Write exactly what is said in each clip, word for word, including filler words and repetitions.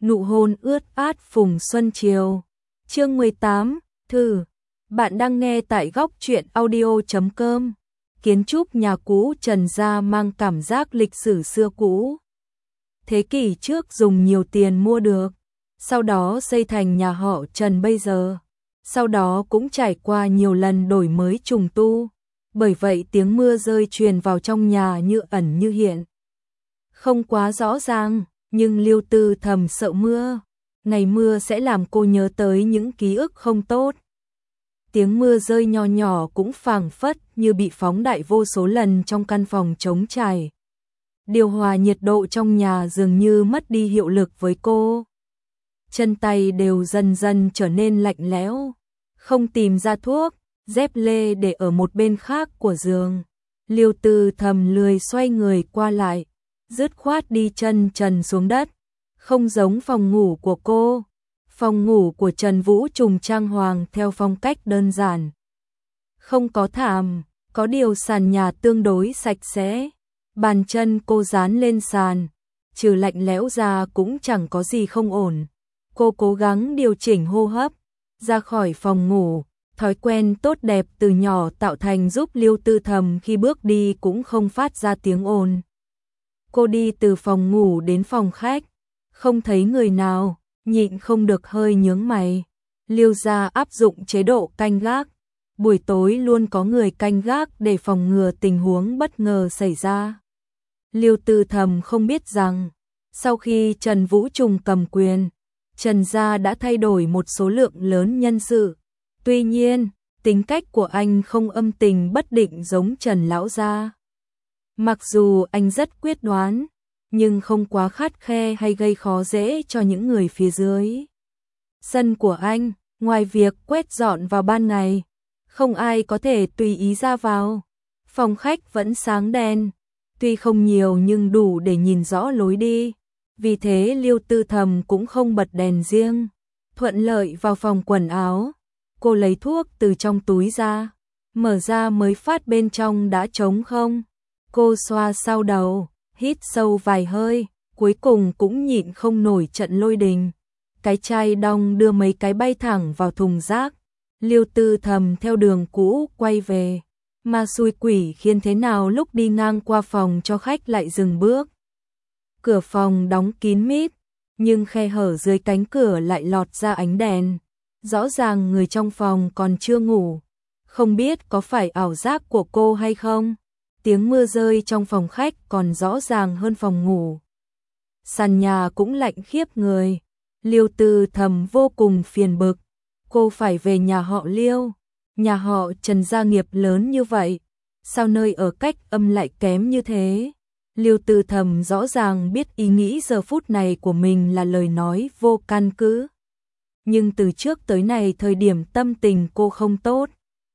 Nụ hôn ướt át phùng xuân chiều. Chương mười tám, Thử. Bạn đang nghe tại góc truyện audio chấm com. Kiến trúc nhà cũ Trần gia mang cảm giác lịch sử xưa cũ. Thế kỷ trước dùng nhiều tiền mua được, sau đó xây thành nhà họ Trần bây giờ. Sau đó cũng trải qua nhiều lần đổi mới trùng tu. Bởi vậy tiếng mưa rơi truyền vào trong nhà như ẩn như hiện. Không quá rõ ràng, nhưng Liêu Tư thầm sợ mưa. Ngày mưa sẽ làm cô nhớ tới những ký ức không tốt. Tiếng mưa rơi nhỏ nhỏ cũng phảng phất như bị phóng đại vô số lần trong căn phòng trống trải. Điều hòa nhiệt độ trong nhà dường như mất đi hiệu lực với cô. Chân tay đều dần dần trở nên lạnh lẽo. Không tìm ra thuốc, dép lê để ở một bên khác của giường. Liêu Tư thầm lười xoay người qua lại, dứt khoát đi chân trần xuống đất. Không giống phòng ngủ của cô. Phòng ngủ của Trần Vũ Trùng trang hoàng theo phong cách đơn giản. Không có thảm, có điều sàn nhà tương đối sạch sẽ. Bàn chân cô dán lên sàn, trừ lạnh lẽo ra cũng chẳng có gì không ổn. Cô cố gắng điều chỉnh hô hấp, ra khỏi phòng ngủ. Thói quen tốt đẹp từ nhỏ tạo thành giúp Liêu Tư thầm khi bước đi cũng không phát ra tiếng ồn. Cô đi từ phòng ngủ đến phòng khách, không thấy người nào, nhịn không được hơi nhướng mày. Liêu gia áp dụng chế độ canh gác, buổi tối luôn có người canh gác để phòng ngừa tình huống bất ngờ xảy ra. Liêu Tư thầm không biết rằng, sau khi Trần Vũ Trùng cầm quyền, Trần gia đã thay đổi một số lượng lớn nhân sự. Tuy nhiên, tính cách của anh không âm tình bất định giống Trần lão gia. Mặc dù anh rất quyết đoán, nhưng không quá khắt khe hay gây khó dễ cho những người phía dưới. Sân của anh, ngoài việc quét dọn vào ban ngày, không ai có thể tùy ý ra vào. Phòng khách vẫn sáng đèn, tuy không nhiều nhưng đủ để nhìn rõ lối đi. Vì thế Liêu Tư thầm cũng không bật đèn riêng. Thuận lợi vào phòng quần áo, cô lấy thuốc từ trong túi ra, mở ra mới phát bên trong đã trống không. Cô xoa sau đầu, hít sâu vài hơi, cuối cùng cũng nhịn không nổi trận lôi đình. Cái chai đong đưa mấy cái bay thẳng vào thùng rác. Liêu Tư thầm theo đường cũ quay về, mà xui quỷ khiến thế nào lúc đi ngang qua phòng cho khách lại dừng bước. Cửa phòng đóng kín mít, nhưng khe hở dưới cánh cửa lại lọt ra ánh đèn. Rõ ràng người trong phòng còn chưa ngủ. Không biết có phải ảo giác của cô hay không? Tiếng mưa rơi trong phòng khách còn rõ ràng hơn phòng ngủ. Sàn nhà cũng lạnh khiếp người. Liêu Tư thầm vô cùng phiền bực. Cô phải về nhà họ Liêu. Nhà họ Trần gia nghiệp lớn như vậy, sao nơi ở cách âm lại kém như thế? Liêu Tư thầm rõ ràng biết ý nghĩ giờ phút này của mình là lời nói vô căn cứ. Nhưng từ trước tới nay thời điểm tâm tình cô không tốt,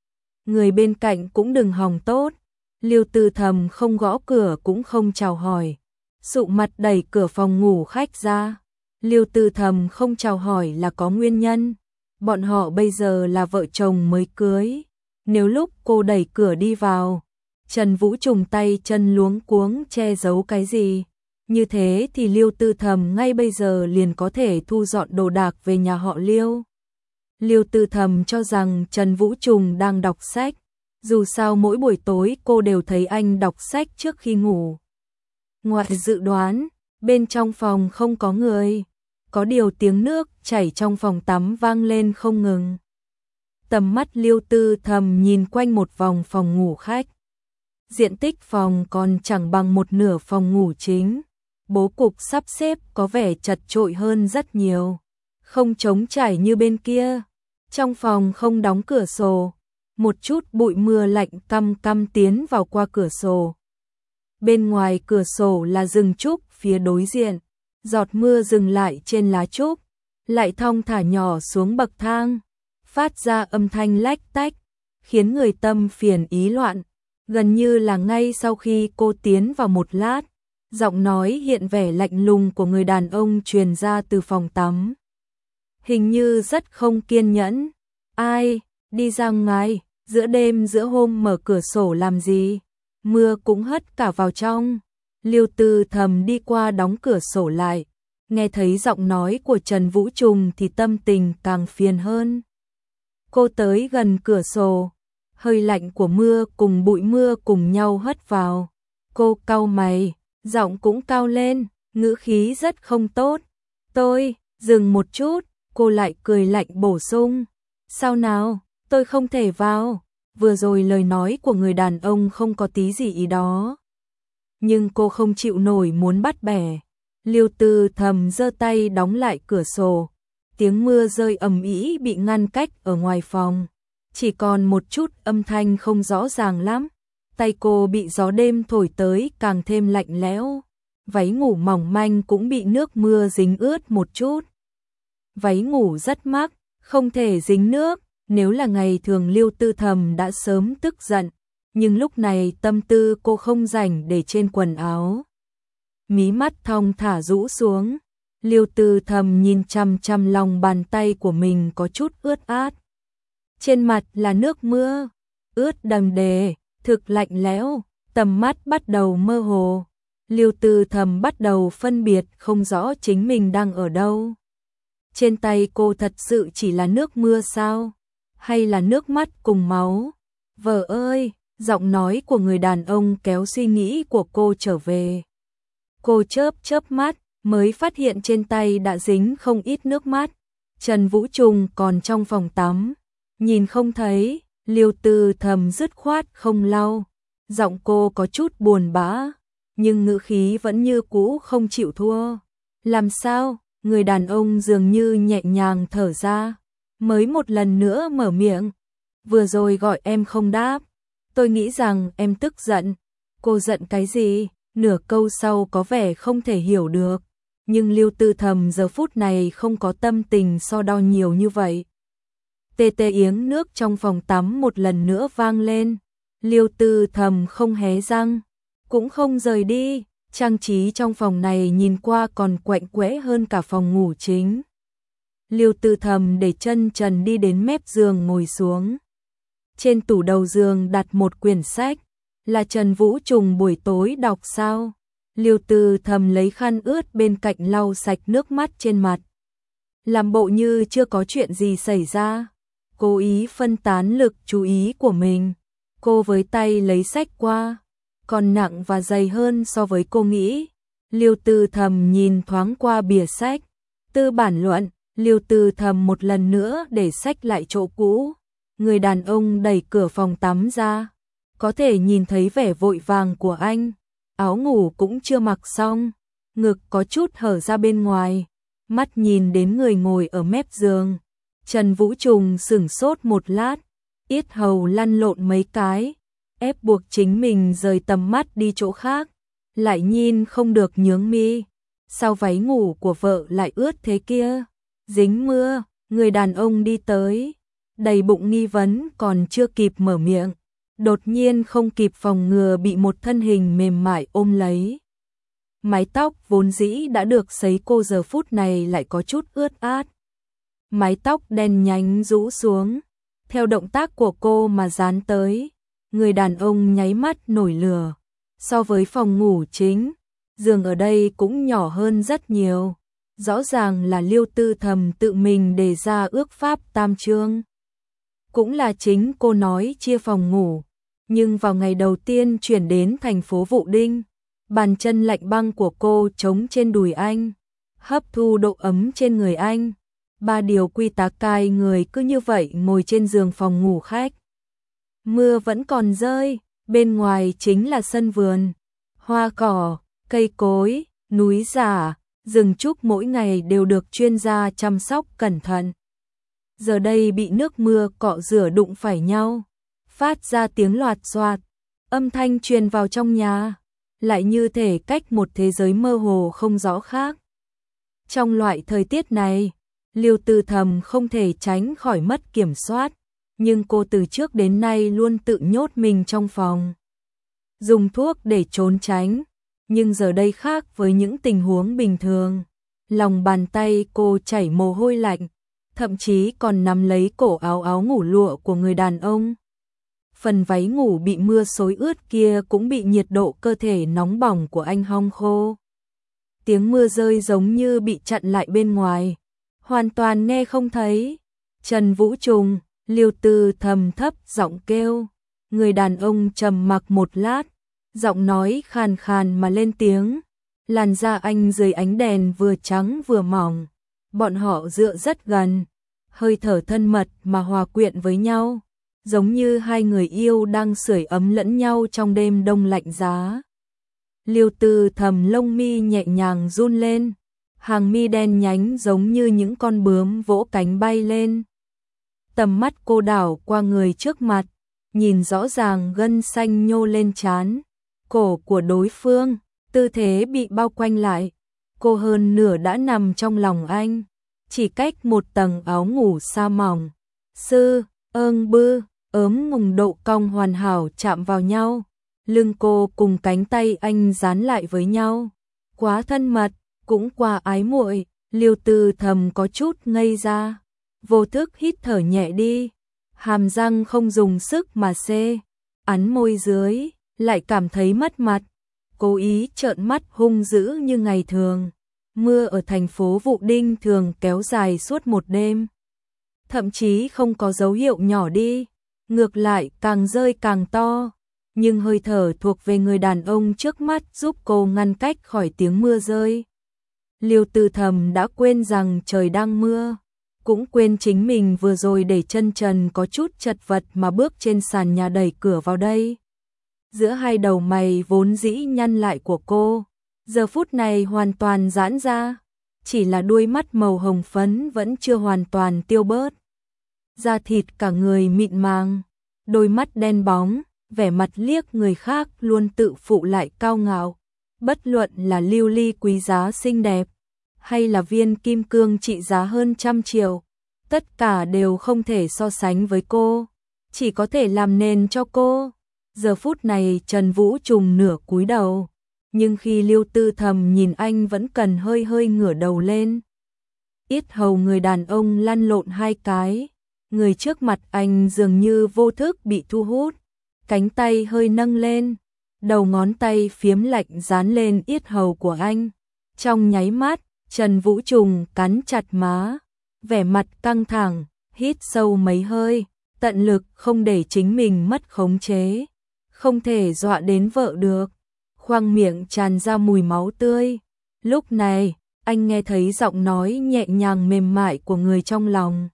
người bên cạnh cũng đừng hòng tốt. Liêu Tư thầm không gõ cửa cũng không chào hỏi, sụ mặt đẩy cửa phòng ngủ khách ra. Liêu Tư thầm không chào hỏi là có nguyên nhân. Bọn họ bây giờ là vợ chồng mới cưới. Nếu lúc cô đẩy cửa đi vào, Trần Vũ Trùng tay chân luống cuống che giấu cái gì, như thế thì Liêu Tư thầm ngay bây giờ liền có thể thu dọn đồ đạc về nhà họ Liêu. Liêu Tư thầm cho rằng Trần Vũ Trùng đang đọc sách. Dù sao mỗi buổi tối cô đều thấy anh đọc sách trước khi ngủ. Ngoài dự đoán, bên trong phòng không có người. Có điều tiếng nước chảy trong phòng tắm vang lên không ngừng. Tầm mắt Liêu Tư thầm nhìn quanh một vòng phòng ngủ khách. Diện tích phòng còn chẳng bằng một nửa phòng ngủ chính. Bố cục sắp xếp có vẻ chật chội hơn rất nhiều. Không trống trải như bên kia. Trong phòng không đóng cửa sổ. Một chút bụi mưa lạnh căm căm tiến vào qua cửa sổ. Bên ngoài cửa sổ là rừng trúc phía đối diện. Giọt mưa dừng lại trên lá trúc, lại thong thả nhỏ xuống bậc thang, phát ra âm thanh lách tách, khiến người tâm phiền ý loạn. Gần như là ngay sau khi cô tiến vào một lát, giọng nói hiện vẻ lạnh lùng của người đàn ông truyền ra từ phòng tắm. Hình như rất không kiên nhẫn. Ai, đi ra ngoài, giữa đêm giữa hôm mở cửa sổ làm gì? Mưa cũng hất cả vào trong. Liêu Tư thầm đi qua đóng cửa sổ lại, Nghe thấy giọng nói của Trần Vũ Trùng thì tâm tình càng phiền hơn. Cô tới gần cửa sổ, hơi lạnh của mưa cùng bụi mưa cùng nhau hất vào. Cô cau mày, giọng cũng cao lên, ngữ khí rất không tốt. Tôi, dừng một chút, cô lại cười lạnh bổ sung. Sao nào, tôi không thể vào. Vừa rồi lời nói của người đàn ông không có tí gì ý đó. Nhưng cô không chịu nổi muốn bắt bẻ. Liêu Tư Thầm giơ tay đóng lại cửa sổ. Tiếng mưa rơi ầm ĩ bị ngăn cách ở ngoài phòng. Chỉ còn một chút âm thanh không rõ ràng lắm. Tay cô bị gió đêm thổi tới càng thêm lạnh lẽo. Váy ngủ mỏng manh cũng bị nước mưa dính ướt một chút. Váy ngủ rất mắc, không thể dính nước. Nếu là ngày thường Liêu Tư Thầm đã sớm tức giận. Nhưng lúc này tâm tư cô không rảnh để trên quần áo. Mí mắt thong thả rũ xuống. Liêu Tư Thầm nhìn chăm chăm lòng bàn tay của mình có chút ướt át. Trên mặt là nước mưa, ướt đầm đìa, thực lạnh lẽo, tầm mắt bắt đầu mơ hồ. Liêu Tư Thầm bắt đầu phân biệt không rõ chính mình đang ở đâu. Trên tay cô thật sự chỉ là nước mưa sao? Hay là nước mắt cùng máu? Vợ ơi, giọng nói của người đàn ông kéo suy nghĩ của cô trở về. Cô chớp chớp mắt, mới phát hiện trên tay đã dính không ít nước mắt. Trần Vũ Trùng còn trong phòng tắm, nhìn không thấy. Liêu Tư Thầm dứt khoát không lau. Giọng cô có chút buồn bã, nhưng ngữ khí vẫn như cũ không chịu thua. Làm sao? Người đàn ông dường như nhẹ nhàng thở ra, mới một lần nữa mở miệng. Vừa rồi gọi em không đáp, tôi nghĩ rằng em tức giận. Cô giận cái gì? Nửa câu sau có vẻ không thể hiểu được, nhưng Liêu Tư Thầm giờ phút này không có tâm tình so đo nhiều như vậy. Tê tê tiếng nước trong phòng tắm một lần nữa vang lên. Liêu Tư Thầm không hé răng, cũng không rời đi. Trang trí trong phòng này nhìn qua còn quạnh quẽ hơn cả phòng ngủ chính. Liêu Tư Thầm để chân trần đi đến mép giường ngồi xuống. Trên tủ đầu giường đặt một quyển sách. Là Trần Vũ Trùng buổi tối đọc sao? Liêu Tư Thầm lấy khăn ướt bên cạnh lau sạch nước mắt trên mặt. Làm bộ như chưa có chuyện gì xảy ra. Cố ý phân tán lực chú ý của mình. Cô với tay lấy sách qua. Còn nặng và dày hơn so với cô nghĩ. Liêu Tư Thầm nhìn thoáng qua bìa sách. Tư bản luận. Liêu Tư Thầm một lần nữa để sách lại chỗ cũ. Người đàn ông đẩy cửa phòng tắm ra. Có thể nhìn thấy vẻ vội vàng của anh. Áo ngủ cũng chưa mặc xong. Ngực có chút hở ra bên ngoài. Mắt nhìn đến người ngồi ở mép giường. Trần Vũ Trùng sửng sốt một lát. Yết hầu lăn lộn mấy cái. Ép buộc chính mình rời tầm mắt đi chỗ khác. Lại nhìn không được nhướng mi. Sao váy ngủ của vợ lại ướt thế kia? Dính mưa. Người đàn ông đi tới. Đầy bụng nghi vấn còn chưa kịp mở miệng. Đột nhiên không kịp phòng ngừa bị một thân hình mềm mại ôm lấy. Mái tóc vốn dĩ đã được sấy cô giờ phút này lại có chút ướt át. Mái tóc đen nhánh rũ xuống. Theo động tác của cô mà dán tới. Người đàn ông nháy mắt nổi lửa. So với phòng ngủ chính, giường ở đây cũng nhỏ hơn rất nhiều. Rõ ràng là Liêu Tư Thầm tự mình đề ra ước pháp tam chương. Cũng là chính cô nói chia phòng ngủ. Nhưng vào ngày đầu tiên chuyển đến thành phố Vũ Đinh, bàn chân lạnh băng của cô chống trên đùi anh, hấp thu độ ấm trên người anh. Ba điều quy tắc cai người cứ như vậy ngồi trên giường phòng ngủ khách. Mưa vẫn còn rơi, bên ngoài chính là sân vườn, hoa cỏ, cây cối, núi giả, rừng trúc mỗi ngày đều được chuyên gia chăm sóc cẩn thận. Giờ đây bị nước mưa cọ rửa đụng phải nhau, phát ra tiếng loạt xoạt, âm thanh truyền vào trong nhà, lại như thể cách một thế giới mơ hồ không rõ khác. Trong loại thời tiết này, Liêu Tư Thầm không thể tránh khỏi mất kiểm soát, nhưng cô từ trước đến nay luôn tự nhốt mình trong phòng, dùng thuốc để trốn tránh, nhưng giờ đây khác với những tình huống bình thường. Lòng bàn tay cô chảy mồ hôi lạnh, thậm chí còn nắm lấy cổ áo áo ngủ lụa của người đàn ông. Phần váy ngủ bị mưa xối ướt kia cũng bị nhiệt độ cơ thể nóng bỏng của anh hong khô. tiếng mưa rơi giống như bị chặn lại bên ngoài, hoàn toàn nghe không thấy. Trần Vũ Trùng, Liêu Tư Thầm thấp giọng kêu. Người đàn ông trầm mặc một lát, giọng nói khàn khàn mà lên tiếng. Làn da anh dưới ánh đèn vừa trắng vừa mỏng, bọn họ dựa rất gần, hơi thở thân mật mà hòa quyện với nhau, giống như hai người yêu đang sưởi ấm lẫn nhau trong đêm đông lạnh giá. Liêu Tư Thầm lông mi nhẹ nhàng run lên, hàng mi đen nhánh giống như những con bướm vỗ cánh bay lên. Tầm mắt cô đảo qua người trước mặt, nhìn rõ ràng gân xanh nhô lên trán, cổ của đối phương, tư thế bị bao quanh lại. Cô hơn nửa đã nằm trong lòng anh, chỉ cách một tầng áo ngủ sa mỏng. Sư, ương bư, ốm ngùng độ cong hoàn hảo chạm vào nhau. Lưng cô cùng cánh tay anh dán lại với nhau. Quá thân mật, cũng quá ái muội. Liêu Tư Thầm có chút ngây ra, vô thức hít thở nhẹ đi, hàm răng không dùng sức mà xê, ắn môi dưới, lại cảm thấy mất mặt, cố ý trợn mắt hung dữ như ngày thường. Mưa ở thành phố Vụ Đinh thường kéo dài suốt một đêm, thậm chí không có dấu hiệu nhỏ đi, ngược lại càng rơi càng to, nhưng hơi thở thuộc về người đàn ông trước mắt giúp cô ngăn cách khỏi tiếng mưa rơi. Liêu Tư Thầm đã quên rằng trời đang mưa, cũng quên chính mình vừa rồi để chân trần có chút chật vật mà bước trên sàn nhà đẩy cửa vào đây. Giữa hai đầu mày vốn dĩ nhăn lại của cô, giờ phút này hoàn toàn giãn ra, chỉ là đuôi mắt màu hồng phấn vẫn chưa hoàn toàn tiêu bớt. Da thịt cả người mịn màng, đôi mắt đen bóng, vẻ mặt liếc người khác luôn tự phụ lại cao ngạo. Bất luận là lưu ly quý giá xinh đẹp, hay là viên kim cương trị giá hơn trăm triệu, tất cả đều không thể so sánh với cô, chỉ có thể làm nền cho cô. Giờ phút này Trần Vũ Trùng nửa cúi đầu, nhưng khi Liêu Tư Thầm nhìn anh vẫn cần hơi hơi ngửa đầu lên. Yết hầu người đàn ông lăn lộn hai cái, người trước mặt anh dường như vô thức bị thu hút, cánh tay hơi nâng lên, đầu ngón tay phiếm lạnh dán lên yết hầu của anh. Trong nháy mắt, Trần Vũ Trùng cắn chặt má, vẻ mặt căng thẳng, hít sâu mấy hơi, tận lực không để chính mình mất khống chế, không thể dọa đến vợ được. Khoang miệng tràn ra mùi máu tươi. Lúc này, anh nghe thấy giọng nói nhẹ nhàng mềm mại của người trong lòng.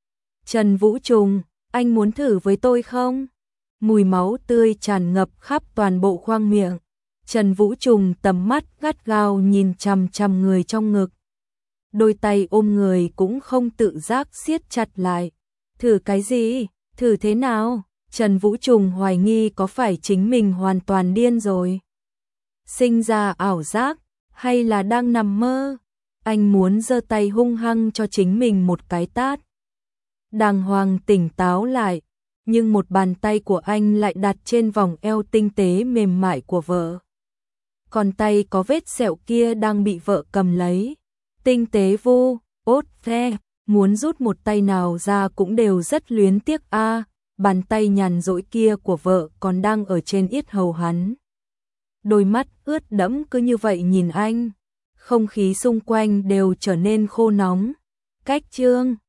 Trần Vũ Trùng, anh muốn thử với tôi không? Mùi máu tươi tràn ngập khắp toàn bộ khoang miệng. Trần Vũ Trùng tầm mắt gắt gao nhìn chằm chằm người trong ngực. Đôi tay ôm người cũng không tự giác siết chặt lại. Thử cái gì? Thử thế nào? Trần Vũ Trùng hoài nghi có phải chính mình hoàn toàn điên rồi, sinh ra ảo giác, hay là đang nằm mơ. Anh muốn giơ tay hung hăng cho chính mình một cái tát. Đàng hoàng tỉnh táo lại, nhưng một bàn tay của anh lại đặt trên vòng eo tinh tế mềm mại của vợ. Còn tay có vết sẹo kia đang bị vợ cầm lấy. Tinh tế vô, ốt phe, muốn rút một tay nào ra cũng đều rất luyến tiếc a. À, bàn tay nhàn rỗi kia của vợ còn đang ở trên yết hầu hắn. Đôi mắt ướt đẫm cứ như vậy nhìn anh, không khí xung quanh đều trở nên khô nóng. Cách Trương